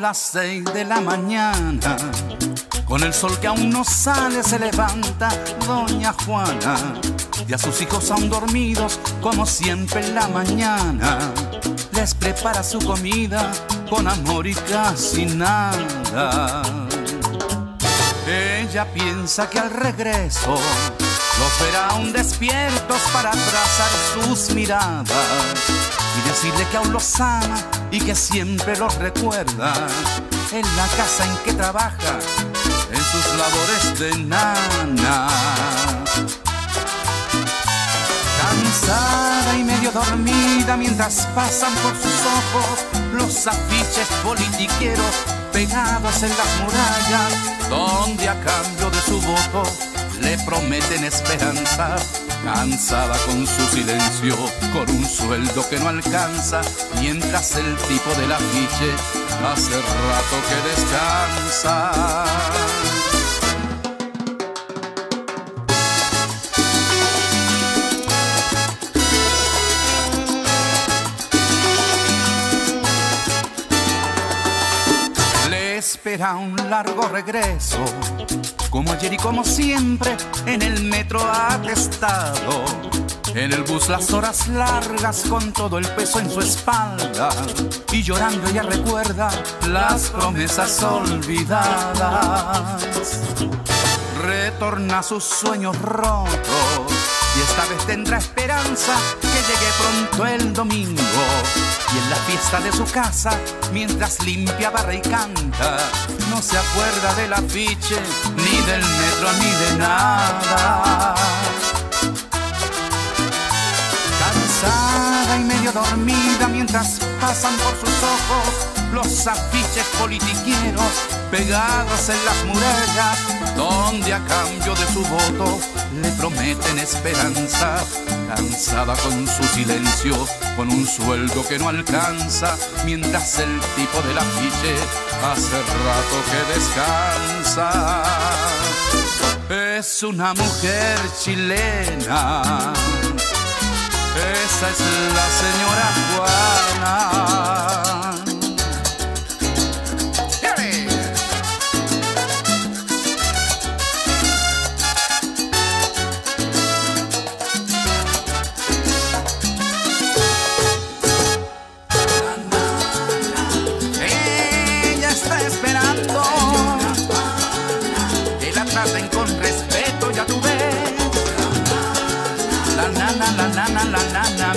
las 6 de la mañana, con el sol que aún no sale, se levanta doña Juana. Y a sus hijos aún dormidos, como siempre en la mañana, les prepara su comida con amor y casi nada. Ella piensa que al regreso los verá aún despiertos para trazar sus miradas y decirle que aún los ama y que siempre los recuerda en la casa en que trabaja, en sus labores de nana. Cansada y medio dormida mientras pasan por sus ojos los afiches politiqueros pegados en las murallas, donde a cambio de su voto le prometen esperanza. Cansada con su silencio, con un sueldo que no alcanza, mientras el tipo del afiche hace rato que descansa. Espera un largo regreso, como ayer y como siempre, en el metro atestado. En el bus las horas largas con todo el peso en su espalda, y llorando ella recuerda las promesas olvidadas. Retorna a sus sueños rotos y esta vez tendrá esperanza que llegue pronto el domingo. Y en la fiesta de su casa, mientras limpia, barra y canta, no se acuerda del afiche, ni del metro, ni de nada. Cansada y medio dormida mientras pasan por sus ojos los afiches politiqueros pegados en las murallas, donde a cambio de su voto le prometen esperanza. Cansada con su silencio, con un sueldo que no alcanza, mientras el tipo del afiche hace rato que descansa. Es una mujer chilena, esa es la señora Juana. Con respeto, ya tú ves. La nana,